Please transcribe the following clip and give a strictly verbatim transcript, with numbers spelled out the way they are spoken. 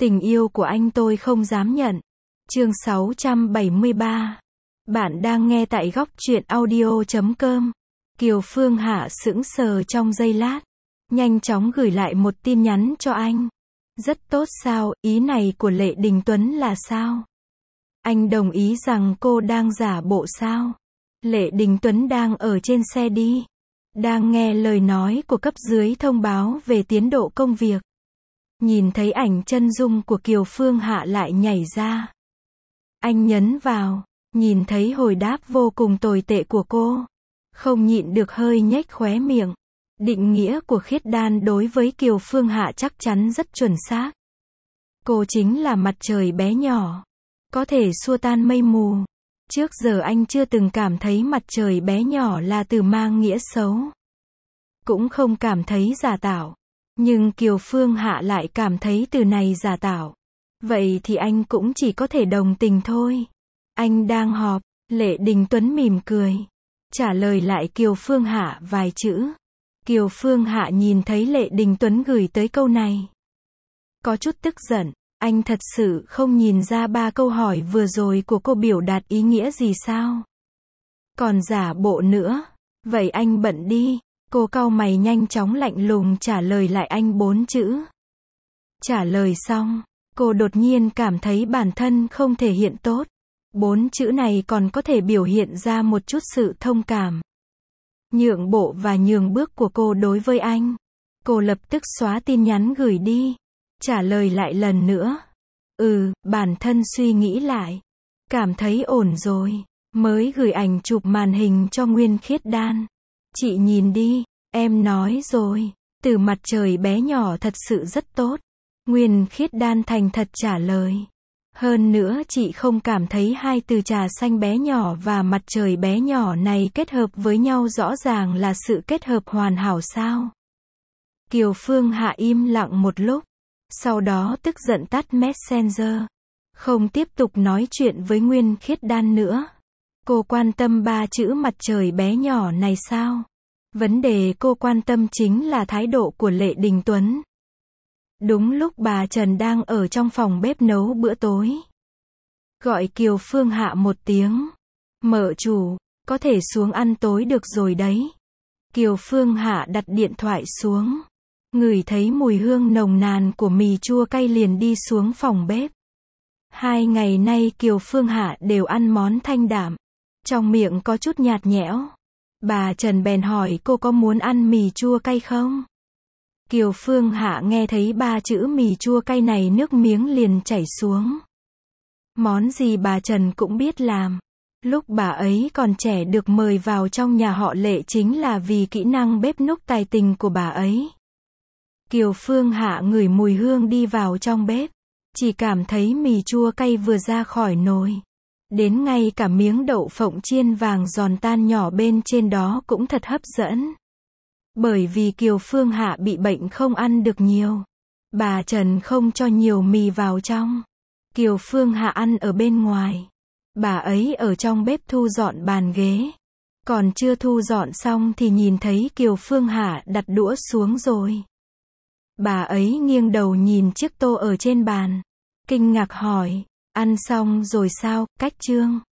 Tình yêu của anh tôi không dám nhận. Chương sáu trăm bảy mươi ba. Bạn đang nghe tại góc truyện audio chấm com. Kiều Phương Hạ sững sờ trong giây lát, nhanh chóng gửi lại một tin nhắn cho anh. Rất tốt sao, ý này của Lệ Đình Tuấn là sao? Anh đồng ý rằng cô đang giả bộ sao? Lệ Đình Tuấn đang ở trên xe đi, đang nghe lời nói của cấp dưới thông báo về tiến độ công việc. Nhìn thấy ảnh chân dung của Kiều Phương Hạ lại nhảy ra. Anh nhấn vào, nhìn thấy hồi đáp vô cùng tồi tệ của cô, không nhịn được hơi nhếch khóe miệng. Định nghĩa của Khiết Đan đối với Kiều Phương Hạ chắc chắn rất chuẩn xác. Cô chính là mặt trời bé nhỏ, có thể xua tan mây mù. Trước giờ anh chưa từng cảm thấy mặt trời bé nhỏ là từ mang nghĩa xấu, cũng không cảm thấy giả tạo. Nhưng Kiều Phương Hạ lại cảm thấy từ này giả tạo. Vậy thì anh cũng chỉ có thể đồng tình thôi. Anh đang họp. Lệ Đình Tuấn mỉm cười, trả lời lại Kiều Phương Hạ vài chữ. Kiều Phương Hạ nhìn thấy Lệ Đình Tuấn gửi tới câu này, có chút tức giận. Anh thật sự không nhìn ra ba câu hỏi vừa rồi của cô biểu đạt ý nghĩa gì sao? Còn giả bộ nữa. Vậy anh bận đi. Cô cau mày nhanh chóng lạnh lùng trả lời lại anh bốn chữ. Trả lời xong, cô đột nhiên cảm thấy bản thân không thể hiện tốt. Bốn chữ này còn có thể biểu hiện ra một chút sự thông cảm, nhượng bộ và nhường bước của cô đối với anh. Cô lập tức xóa tin nhắn gửi đi, trả lời lại lần nữa. Ừ, bản thân suy nghĩ lại, cảm thấy ổn rồi, mới gửi ảnh chụp màn hình cho Nguyên Khiết Đan. Chị nhìn đi, em nói rồi, từ mặt trời bé nhỏ thật sự rất tốt. Nguyên Khiết Đan thành thật trả lời. Hơn nữa chị không cảm thấy hai từ trà xanh bé nhỏ và mặt trời bé nhỏ này kết hợp với nhau rõ ràng là sự kết hợp hoàn hảo sao? Kiều Phương Hạ im lặng một lúc, sau đó tức giận tắt Messenger, không tiếp tục nói chuyện với Nguyên Khiết Đan nữa. Cô quan tâm ba chữ mặt trời bé nhỏ này sao? Vấn đề cô quan tâm chính là thái độ của Lệ Đình Tuấn. Đúng lúc bà Trần đang ở trong phòng bếp nấu bữa tối, gọi Kiều Phương Hạ một tiếng. Mợ chủ, có thể xuống ăn tối được rồi đấy. Kiều Phương Hạ đặt điện thoại xuống, ngửi thấy mùi hương nồng nàn của mì chua cay liền đi xuống phòng bếp. Hai ngày nay Kiều Phương Hạ đều ăn món thanh đạm, trong miệng có chút nhạt nhẽo. Bà Trần bèn hỏi cô có muốn ăn mì chua cay không? Kiều Phương Hạ nghe thấy ba chữ mì chua cay này nước miếng liền chảy xuống. Món gì bà Trần cũng biết làm. Lúc bà ấy còn trẻ được mời vào trong nhà họ Lệ chính là vì kỹ năng bếp núc tài tình của bà ấy. Kiều Phương Hạ ngửi mùi hương đi vào trong bếp, chỉ cảm thấy mì chua cay vừa ra khỏi nồi, đến ngay cả miếng đậu phộng chiên vàng giòn tan nhỏ bên trên đó cũng thật hấp dẫn. Bởi vì Kiều Phương Hạ bị bệnh không ăn được nhiều, bà Trần không cho nhiều mì vào trong. Kiều Phương Hạ ăn ở bên ngoài. Bà ấy ở trong bếp thu dọn bàn ghế. Còn chưa thu dọn xong thì nhìn thấy Kiều Phương Hạ đặt đũa xuống rồi. Bà ấy nghiêng đầu nhìn chiếc tô ở trên bàn, kinh ngạc hỏi, ăn xong rồi sao, Cách Trương?